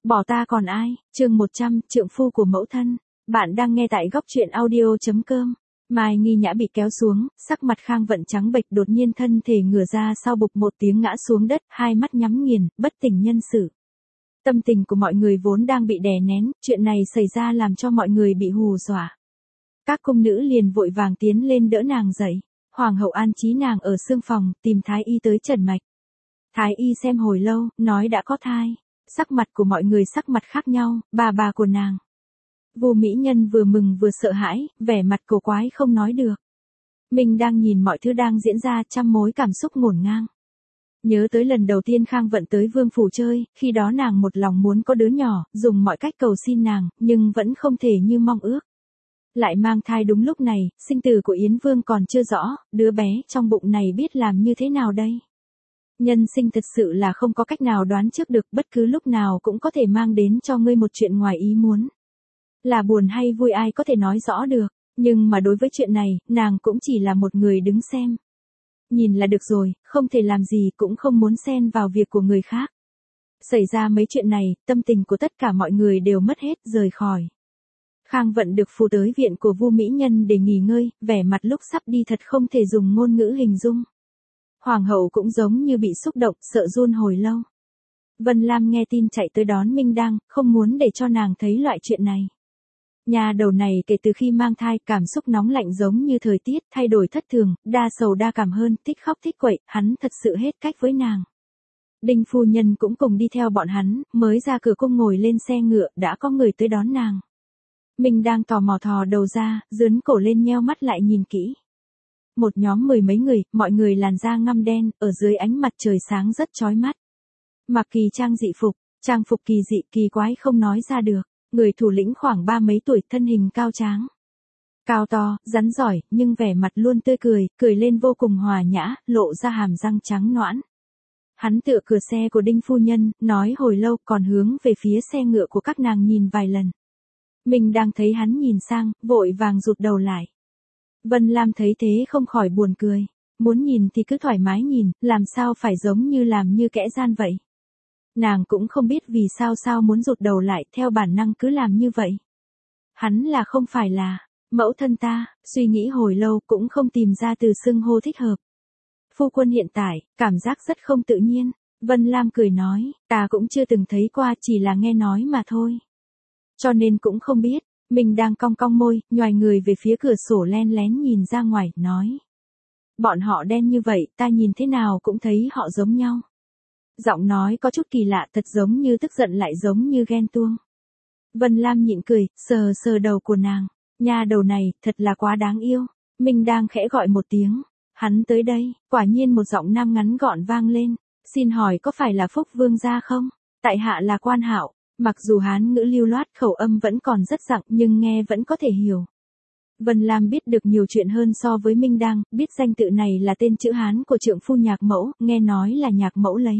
Bỏ ta còn ai, chương 100, trượng phu của mẫu thân. Bạn đang nghe tại góc truyện audio.com. Mai Nghi Nhã bị kéo xuống, sắc mặt Khang Vận trắng bệch, đột nhiên thân thể ngửa ra sau, bục một tiếng ngã xuống đất, hai mắt nhắm nghiền, bất tỉnh nhân sự. Tâm tình của mọi người vốn đang bị đè nén, chuyện này xảy ra làm cho mọi người bị hù dọa. Các cung nữ liền vội vàng tiến lên đỡ nàng dậy. Hoàng hậu an trí nàng ở xương phòng, tìm thái y tới trần mạch. Thái y xem hồi lâu, nói đã có thai. Sắc mặt của mọi người sắc mặt khác nhau, bà của nàng. Vô Mỹ Nhân vừa mừng vừa sợ hãi, vẻ mặt cổ quái không nói được. Mình đang nhìn mọi thứ đang diễn ra, trăm mối cảm xúc ngổn ngang. Nhớ tới lần đầu tiên Khang Vận tới Vương phủ chơi, khi đó nàng một lòng muốn có đứa nhỏ, dùng mọi cách cầu xin nàng, nhưng vẫn không thể như mong ước. Lại mang thai đúng lúc này, sinh tử của Yến Vương còn chưa rõ, đứa bé trong bụng này biết làm như thế nào đây? Nhân sinh thật sự là không có cách nào đoán trước được, bất cứ lúc nào cũng có thể mang đến cho ngươi một chuyện ngoài ý muốn. Là buồn hay vui ai có thể nói rõ được, nhưng mà đối với chuyện này, nàng cũng chỉ là một người đứng xem. Nhìn là được rồi, không thể làm gì, cũng không muốn xen vào việc của người khác. Xảy ra mấy chuyện này, tâm tình của tất cả mọi người đều mất hết, rời khỏi. Khang Vận được phụ tới viện của Vu Mỹ Nhân để nghỉ ngơi, vẻ mặt lúc sắp đi thật không thể dùng ngôn ngữ hình dung. Hoàng hậu cũng giống như bị xúc động, sợ run hồi lâu. Vân Lam nghe tin chạy tới đón Minh Đăng, không muốn để cho nàng thấy loại chuyện này. Nhà đầu này kể từ khi mang thai, cảm xúc nóng lạnh giống như thời tiết, thay đổi thất thường, đa sầu đa cảm hơn, thích khóc thích quậy, hắn thật sự hết cách với nàng. Đinh phu nhân cũng cùng đi theo bọn hắn, mới ra cửa cung ngồi lên xe ngựa, đã có người tới đón nàng. Minh đang tò mò thò đầu ra, dướn cổ lên nheo mắt lại nhìn kỹ. Một nhóm mười mấy người, mọi người làn da ngăm đen, ở dưới ánh mặt trời sáng rất chói mắt. Mặc kỳ trang dị phục, trang phục kỳ dị kỳ quái không nói ra được. Người thủ lĩnh khoảng 30 tuổi, thân hình cao tráng. Cao to, rắn giỏi, nhưng vẻ mặt luôn tươi cười, cười lên vô cùng hòa nhã, lộ ra hàm răng trắng nõn. Hắn tựa cửa xe của Đinh phu nhân, nói hồi lâu, còn hướng về phía xe ngựa của các nàng nhìn vài lần. Mình đang thấy hắn nhìn sang, vội vàng rụt đầu lại. Vân Lam thấy thế không khỏi buồn cười. Muốn nhìn thì cứ thoải mái nhìn, làm sao phải giống như làm như kẻ gian vậy. Nàng cũng không biết vì sao muốn rụt đầu lại, theo bản năng cứ làm như vậy. Hắn là không phải là mẫu thân ta, suy nghĩ hồi lâu cũng không tìm ra từ xưng hô thích hợp. Phu quân hiện tại, cảm giác rất không tự nhiên. Vân Lam cười nói, ta cũng chưa từng thấy qua, chỉ là nghe nói mà thôi. Cho nên cũng không biết. Mình đang cong cong môi, nhoài người về phía cửa sổ len lén nhìn ra ngoài, nói. Bọn họ đen như vậy, ta nhìn thế nào cũng thấy họ giống nhau. Giọng nói có chút kỳ lạ, thật giống như tức giận lại giống như ghen tuông. Vân Lam nhịn cười, sờ đầu của nàng. Nha đầu này, thật là quá đáng yêu. Mình đang khẽ gọi một tiếng. Hắn tới đây, quả nhiên một giọng nam ngắn gọn vang lên. Xin hỏi có phải là Phúc Vương gia không? Tại hạ là Quan Hạo. Mặc dù Hán ngữ lưu loát, khẩu âm vẫn còn rất dặng, nhưng nghe vẫn có thể hiểu. Vân Lam biết được nhiều chuyện hơn so với Minh Đăng, biết danh tự này là tên chữ Hán của trượng phu Nhạc Mẫu, nghe nói là Nhạc Mẫu lấy.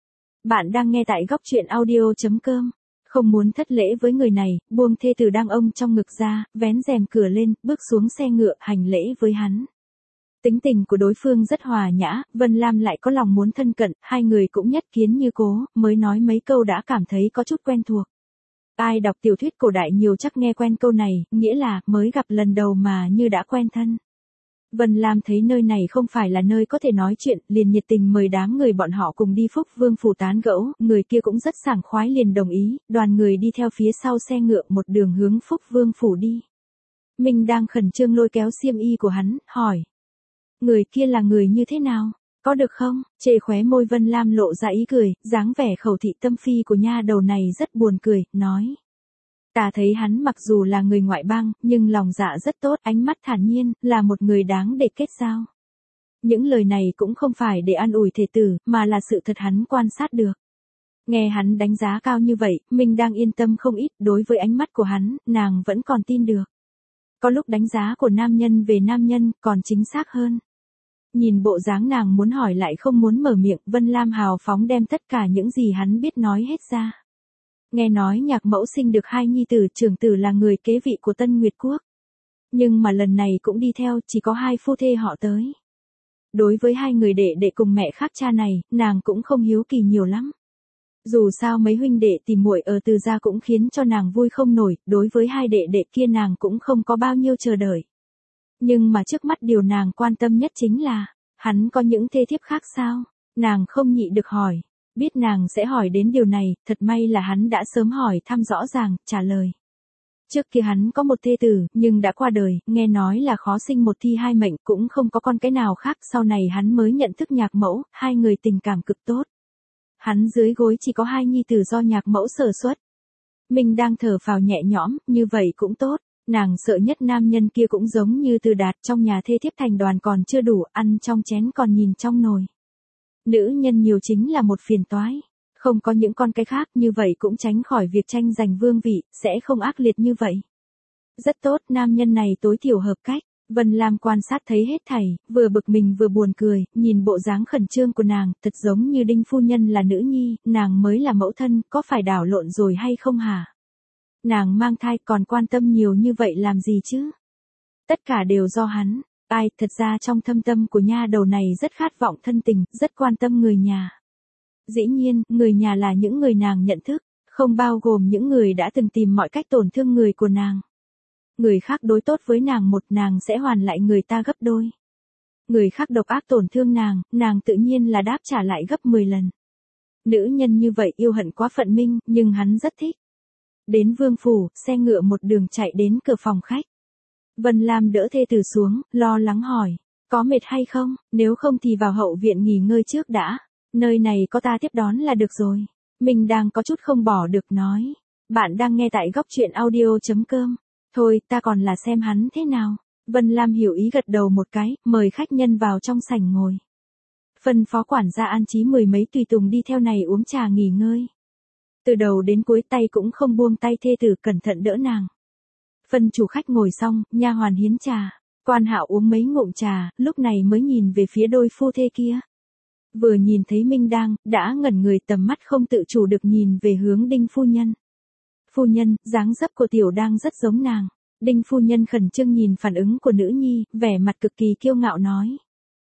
Bạn đang nghe tại góc truyện audio.com. Không muốn thất lễ với người này, buông thê tử đang ôm trong ngực ra, vén rèm cửa lên, bước xuống xe ngựa, hành lễ với hắn. Tính tình của đối phương rất hòa nhã, Vân Lam lại có lòng muốn thân cận, hai người cũng nhất kiến như cố, mới nói mấy câu đã cảm thấy có chút quen thuộc. Ai đọc tiểu thuyết cổ đại nhiều chắc nghe quen câu này, nghĩa là mới gặp lần đầu mà như đã quen thân. Vân Lam thấy nơi này không phải là nơi có thể nói chuyện, liền nhiệt tình mời đám người bọn họ cùng đi Phúc Vương phủ tán gẫu, người kia cũng rất sảng khoái liền đồng ý, đoàn người đi theo phía sau xe ngựa một đường hướng Phúc Vương phủ đi. Mình đang khẩn trương lôi kéo xiêm y của hắn, hỏi. Người kia là người như thế nào? Có được không? Trề khóe môi Vân Lam lộ ra ý cười, dáng vẻ khẩu thị tâm phi của nha đầu này rất buồn cười, nói. Ta thấy hắn mặc dù là người ngoại bang, nhưng lòng dạ rất tốt, ánh mắt thản nhiên, là một người đáng để kết giao. Những lời này cũng không phải để an ủi thể tử, mà là sự thật hắn quan sát được. Nghe hắn đánh giá cao như vậy, mình đang yên tâm không ít, đối với ánh mắt của hắn, nàng vẫn còn tin được. Có lúc đánh giá của nam nhân về nam nhân, còn chính xác hơn. Nhìn bộ dáng nàng muốn hỏi lại không muốn mở miệng, Vân Lam hào phóng đem tất cả những gì hắn biết nói hết ra. Nghe nói Nhạc Mẫu sinh được hai nhi tử, trưởng tử là người kế vị của Tân Nguyệt Quốc. Nhưng mà lần này cũng đi theo, chỉ có hai phu thê họ tới. Đối với hai người đệ đệ cùng mẹ khác cha này, nàng cũng không hiếu kỳ nhiều lắm. Dù sao mấy huynh đệ tìm muội ở Từ gia cũng khiến cho nàng vui không nổi, đối với hai đệ đệ kia nàng cũng không có bao nhiêu chờ đợi. Nhưng mà trước mắt điều nàng quan tâm nhất chính là, hắn có những thê thiếp khác sao? Nàng không nhịn được hỏi. Biết nàng sẽ hỏi đến điều này, thật may là hắn đã sớm hỏi thăm rõ ràng, trả lời. Trước kia hắn có một thê tử, nhưng đã qua đời, nghe nói là khó sinh một thi hai mệnh, cũng không có con cái nào khác, sau này hắn mới nhận thức nhạc mẫu, hai người tình cảm cực tốt. Hắn dưới gối chỉ có hai nhi tử do nhạc mẫu sở xuất. Mình đang thở phào nhẹ nhõm, như vậy cũng tốt. Nàng sợ nhất nam nhân kia cũng giống như Từ Đạt, trong nhà thê thiếp thành đoàn còn chưa đủ, ăn trong chén còn nhìn trong nồi. Nữ nhân nhiều chính là một phiền toái. Không có những con cái khác, như vậy cũng tránh khỏi việc tranh giành vương vị, sẽ không ác liệt như vậy. Rất tốt, nam nhân này tối thiểu hợp cách. Vân Lam quan sát thấy hết thảy, vừa bực mình vừa buồn cười, nhìn bộ dáng khẩn trương của nàng, thật giống như Đinh phu nhân là nữ nhi, nàng mới là mẫu thân, có phải đảo lộn rồi hay không hả? Nàng mang thai còn quan tâm nhiều như vậy làm gì chứ? Tất cả đều do hắn. Ai, thật ra trong thâm tâm của nha đầu này rất khát vọng thân tình, rất quan tâm người nhà. Dĩ nhiên, người nhà là những người nàng nhận thức, không bao gồm những người đã từng tìm mọi cách tổn thương người của nàng. Người khác đối tốt với nàng một, nàng sẽ hoàn lại người ta gấp đôi. Người khác độc ác tổn thương nàng tự nhiên là đáp trả lại gấp 10 lần. Nữ nhân như vậy yêu hận quá phận minh, nhưng hắn rất thích. Đến vương phủ, xe ngựa một đường chạy đến cửa phòng khách. Vân Lam đỡ thê tử xuống, lo lắng hỏi, có mệt hay không, nếu không thì vào hậu viện nghỉ ngơi trước đã, nơi này có ta tiếp đón là được rồi. Mình đang có chút không bỏ được nói, bạn đang nghe tại góc truyện audio.com, thôi ta còn là xem hắn thế nào. Vân Lam hiểu ý gật đầu một cái, mời khách nhân vào trong sảnh ngồi. Phân phó quản gia an trí mười mấy tùy tùng đi theo này uống trà nghỉ ngơi. Từ đầu đến cuối tay cũng không buông tay thê tử cẩn thận đỡ nàng. Phân chủ khách ngồi xong, nha hoàn hiến trà, Quan Hạo uống mấy ngụm trà, lúc này mới nhìn về phía đôi phu thê kia. Vừa nhìn thấy Minh Đang, đã ngẩn người, tầm mắt không tự chủ được nhìn về hướng Đinh phu nhân. Phu nhân, dáng dấp của Tiểu Đang rất giống nàng. Đinh phu nhân khẩn trương nhìn phản ứng của nữ nhi, vẻ mặt cực kỳ kiêu ngạo nói.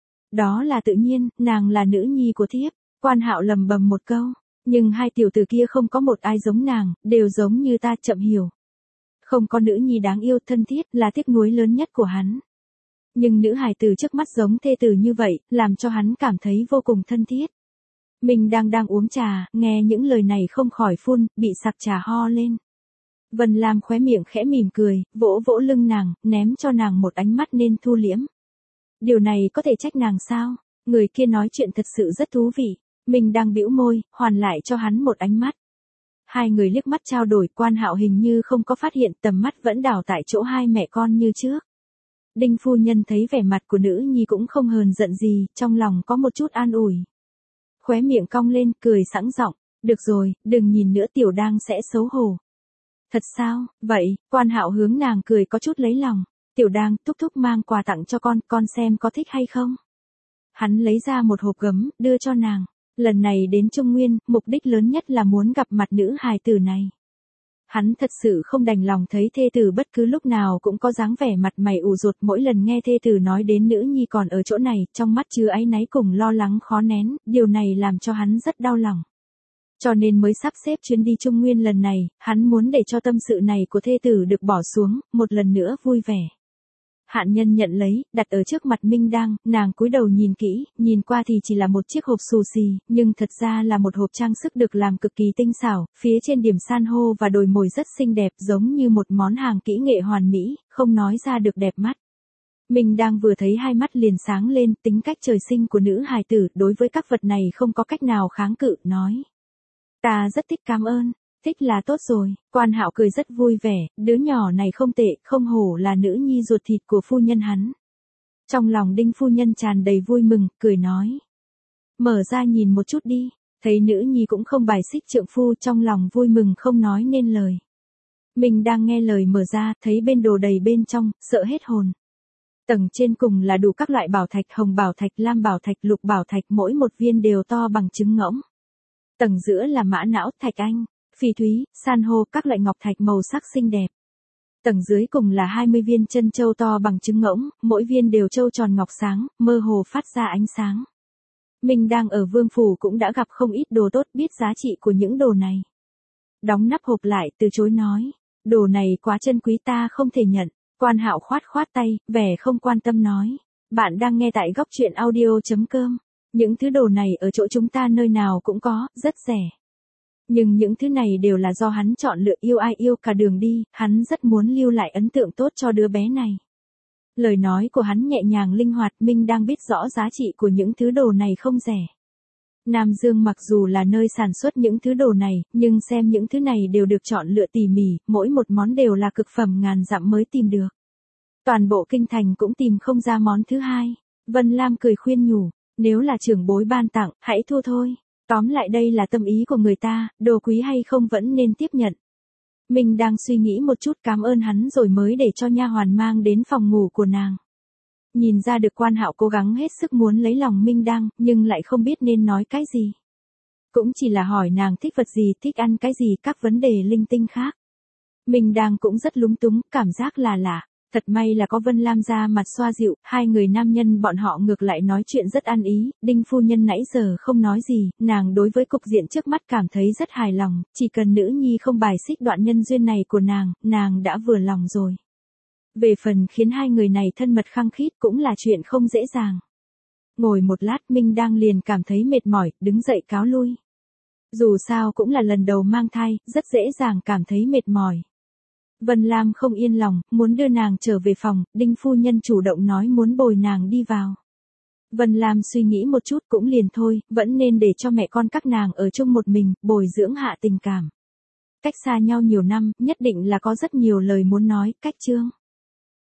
Đó là tự nhiên, nàng là nữ nhi của thiếp. Quan Hạo lầm bầm một câu, nhưng hai tiểu tử kia không có một ai giống nàng, đều giống như ta, chậm hiểu. Không có nữ nhi đáng yêu thân thiết là tiếc nuối lớn nhất của hắn. Nhưng nữ hài tử trước mắt giống thê tử như vậy, làm cho hắn cảm thấy vô cùng thân thiết. Mình đang uống trà, nghe những lời này không khỏi phun, bị sặc trà ho lên. Vân Lam khóe miệng khẽ mỉm cười, vỗ vỗ lưng nàng, ném cho nàng một ánh mắt nên thu liễm. Điều này có thể trách nàng sao? Người kia nói chuyện thật sự rất thú vị. Mình đang bĩu môi, hoàn lại cho hắn một ánh mắt. Hai người liếc mắt trao đổi, Quan Hạo hình như không có phát hiện, tầm mắt vẫn đảo tại chỗ hai mẹ con như trước. Đinh phu nhân thấy vẻ mặt của nữ nhi cũng không hờn giận gì, trong lòng có một chút an ủi. Khóe miệng cong lên, cười sẵn giọng, được rồi, đừng nhìn nữa, Tiểu Đang sẽ xấu hổ. Thật sao, vậy, Quan Hạo hướng nàng cười có chút lấy lòng. Tiểu Đang, thúc thúc mang quà tặng cho con xem có thích hay không. Hắn lấy ra một hộp gấm, đưa cho nàng. Lần này đến Trung Nguyên, mục đích lớn nhất là muốn gặp mặt nữ hài tử này. Hắn thật sự không đành lòng thấy thê tử bất cứ lúc nào cũng có dáng vẻ mặt mày ủ rột, mỗi lần nghe thê tử nói đến nữ nhi còn ở chỗ này, trong mắt chứa áy náy cùng lo lắng khó nén, điều này làm cho hắn rất đau lòng. Cho nên mới sắp xếp chuyến đi Trung Nguyên lần này, hắn muốn để cho tâm sự này của thê tử được bỏ xuống, một lần nữa vui vẻ. Hạn nhân nhận lấy, đặt ở trước mặt Minh Đang, nàng cúi đầu nhìn kỹ, nhìn qua thì chỉ là một chiếc hộp xù xì, nhưng thật ra là một hộp trang sức được làm cực kỳ tinh xảo, phía trên điểm san hô và đồi mồi rất xinh đẹp, giống như một món hàng kỹ nghệ hoàn mỹ, không nói ra được đẹp mắt. Minh Đang vừa thấy hai mắt liền sáng lên, tính cách trời sinh của nữ hài tử, đối với các vật này không có cách nào kháng cự, nói. Ta rất thích, cảm ơn. Thích là tốt rồi. Quan Hạo cười rất vui vẻ, đứa nhỏ này không tệ, không hổ là nữ nhi ruột thịt của phu nhân hắn. Trong lòng Đinh phu nhân tràn đầy vui mừng, cười nói. Mở ra nhìn một chút đi. Thấy nữ nhi cũng không bài xích trượng phu, trong lòng vui mừng không nói nên lời. Mình đang nghe lời mở ra, thấy bên đồ đầy bên trong, sợ hết hồn. Tầng trên cùng là đủ các loại bảo thạch, hồng bảo thạch, lam bảo thạch, lục bảo thạch, mỗi một viên đều to bằng trứng ngỗng. Tầng giữa là mã não, thạch anh, phỉ thúy, san hô, các loại ngọc thạch màu sắc xinh đẹp. Tầng dưới cùng là 20 viên chân châu to bằng trứng ngỗng, mỗi viên đều châu tròn ngọc sáng, mơ hồ phát ra ánh sáng. Mình đang ở Vương Phủ cũng đã gặp không ít đồ tốt, biết giá trị của những đồ này. Đóng nắp hộp lại, từ chối nói. Đồ này quá chân quý, ta không thể nhận. Quan Hạo khoát khoát tay, vẻ không quan tâm nói. Bạn đang nghe tại góc truyện audio.com. Những thứ đồ này ở chỗ chúng ta nơi nào cũng có, rất rẻ. Nhưng những thứ này đều là do hắn chọn lựa, yêu ai yêu cả đường đi, hắn rất muốn lưu lại ấn tượng tốt cho đứa bé này. Lời nói của hắn nhẹ nhàng linh hoạt, Minh đang biết rõ giá trị của những thứ đồ này không rẻ. Nam Dương mặc dù là nơi sản xuất những thứ đồ này, nhưng xem những thứ này đều được chọn lựa tỉ mỉ, mỗi một món đều là cực phẩm ngàn dặm mới tìm được. Toàn bộ kinh thành cũng tìm không ra món thứ hai. Vân Lam cười khuyên nhủ, nếu là trưởng bối ban tặng, hãy thu thôi. Tóm lại đây là tâm ý của người ta, đồ quý hay không vẫn nên tiếp nhận. Mình đang suy nghĩ một chút, cảm ơn hắn rồi mới để cho nha hoàn mang đến phòng ngủ của nàng. Nhìn ra được Quan Hạo cố gắng hết sức muốn lấy lòng Minh Đang, nhưng lại không biết nên nói cái gì. Cũng chỉ là hỏi nàng thích vật gì, thích ăn cái gì, các vấn đề linh tinh khác. Minh Đang cũng rất lúng túng, cảm giác là lạ. Thật may là có Vân Lam ra mặt xoa dịu, hai người nam nhân bọn họ ngược lại nói chuyện rất ăn ý, Đinh phu nhân nãy giờ không nói gì, nàng đối với cục diện trước mắt cảm thấy rất hài lòng, chỉ cần nữ nhi không bài xích đoạn nhân duyên này của nàng đã vừa lòng rồi. Về phần khiến hai người này thân mật khăng khít cũng là chuyện không dễ dàng. Ngồi một lát Minh đang liền cảm thấy mệt mỏi, đứng dậy cáo lui. Dù sao cũng là lần đầu mang thai, rất dễ dàng cảm thấy mệt mỏi. Vân Lam không yên lòng, muốn đưa nàng trở về phòng, Đinh phu nhân chủ động nói muốn bồi nàng đi vào. Vân Lam suy nghĩ một chút cũng liền thôi, vẫn nên để cho mẹ con các nàng ở chung một mình, bồi dưỡng hạ tình cảm. Cách xa nhau nhiều năm, nhất định là có rất nhiều lời muốn nói, cách chương.